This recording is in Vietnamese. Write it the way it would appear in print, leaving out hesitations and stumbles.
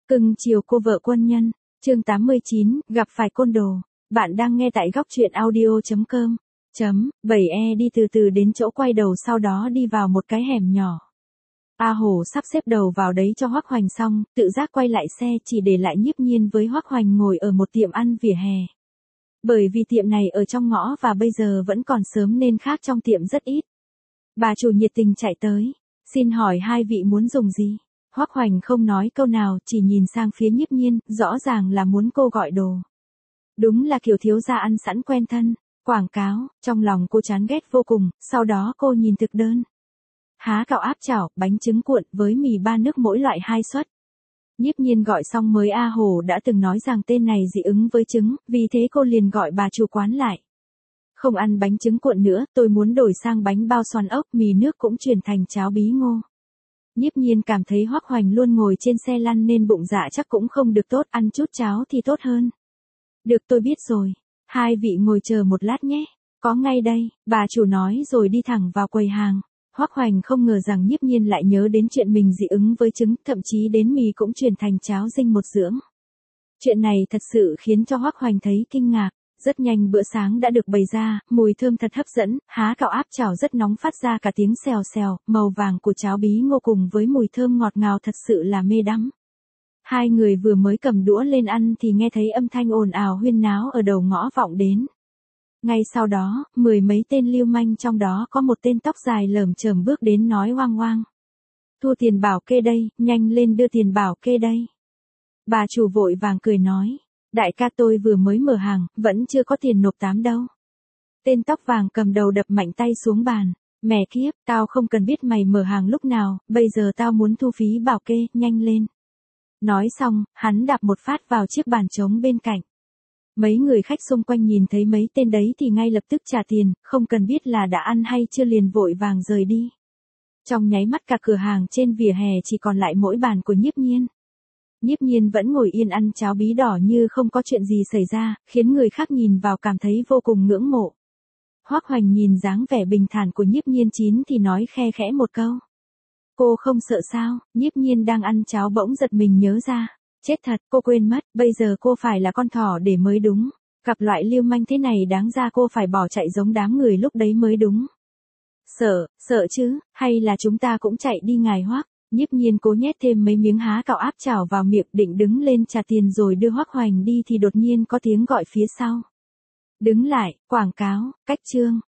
Cưng chiều cô vợ quân nhân, chương 89, gặp phải côn đồ. Bạn đang nghe tại góc truyện audio.com. 7E đi từ từ đến chỗ quay đầu, sau đó đi vào một cái hẻm nhỏ. A Hổ sắp xếp đầu vào đấy cho Hoắc Hoành xong, tự giác quay lại xe, chỉ để lại Nhiếp Nhiên với Hoắc Hoành ngồi ở một tiệm ăn vỉa hè. Bởi vì tiệm này ở trong ngõ và bây giờ vẫn còn sớm nên khác trong tiệm rất ít. Bà chủ nhiệt tình chạy tới, xin hỏi hai vị muốn dùng gì? Hoắc Hoành không nói câu nào, chỉ nhìn sang phía Nhiếp Nhiên, rõ ràng là muốn cô gọi đồ. Đúng là kiểu thiếu gia ăn sẵn quen thân, quảng cáo, trong lòng cô chán ghét vô cùng, sau đó cô nhìn thực đơn. Há cạo áp chảo, bánh trứng cuộn với mì ba nước mỗi loại 2 suất. Nhiếp Nhiên gọi xong mới A Hồ đã từng nói rằng tên này dị ứng với trứng, vì thế cô liền gọi bà chủ quán lại. Không ăn bánh trứng cuộn nữa, tôi muốn đổi sang bánh bao xoăn ốc, mì nước cũng chuyển thành cháo bí ngô. Nhiếp Nhiên cảm thấy Hoắc Hoành luôn ngồi trên xe lăn nên bụng dạ chắc cũng không được tốt, ăn chút cháo thì tốt hơn. Được, tôi biết rồi. Hai vị ngồi chờ một lát nhé. Có ngay đây, bà chủ nói rồi đi thẳng vào quầy hàng. Hoắc Hoành không ngờ rằng Nhiếp Nhiên lại nhớ đến chuyện mình dị ứng với trứng, thậm chí đến mì cũng chuyển thành cháo dinh một dưỡng. Chuyện này thật sự khiến cho Hoắc Hoành thấy kinh ngạc. Rất nhanh bữa sáng đã được bày ra, mùi thơm thật hấp dẫn, há cạo áp chảo rất nóng phát ra cả tiếng xèo xèo, màu vàng của cháo bí ngô cùng với mùi thơm ngọt ngào thật sự là mê đắm. Hai người vừa mới cầm đũa lên ăn thì nghe thấy âm thanh ồn ào huyên náo ở đầu ngõ vọng đến. Ngay sau đó, 10 mấy tên lưu manh trong đó có một tên tóc dài lởm chởm bước đến nói hoang hoang. Thu tiền bảo kê đây, nhanh lên đưa tiền bảo kê đây. Bà chủ vội vàng cười nói. Đại ca, tôi vừa mới mở hàng, vẫn chưa có tiền nộp 8 đâu. Tên tóc vàng cầm đầu đập mạnh tay xuống bàn. Mẹ kiếp, tao không cần biết mày mở hàng lúc nào, bây giờ tao muốn thu phí bảo kê, nhanh lên. Nói xong, hắn đạp một phát vào chiếc bàn trống bên cạnh. Mấy người khách xung quanh nhìn thấy mấy tên đấy thì ngay lập tức trả tiền, không cần biết là đã ăn hay chưa liền vội vàng rời đi. Trong nháy mắt cả cửa hàng trên vỉa hè chỉ còn lại mỗi bàn của Nhiếp Nhiên. Nhiếp Nhiên vẫn ngồi yên ăn cháo bí đỏ như không có chuyện gì xảy ra, khiến người khác nhìn vào cảm thấy vô cùng ngưỡng mộ. Hoắc Hoành nhìn dáng vẻ bình thản của Nhiếp Nhiên chín thì nói khe khẽ một câu. Cô không sợ sao? Nhiếp Nhiên đang ăn cháo bỗng giật mình nhớ ra. Chết thật, cô quên mất, bây giờ cô phải là con thỏ để mới đúng. Gặp loại lưu manh thế này đáng ra cô phải bỏ chạy giống đám người lúc đấy mới đúng. Sợ chứ, hay là chúng ta cũng chạy đi ngài Hoắc? Nhiếp Nhiên cố nhét thêm mấy miếng há cạo áp chảo vào miệng định đứng lên trả tiền rồi đưa Hoắc Hoành đi thì đột nhiên có tiếng gọi phía sau. Đứng lại, quảng cáo, cách chương.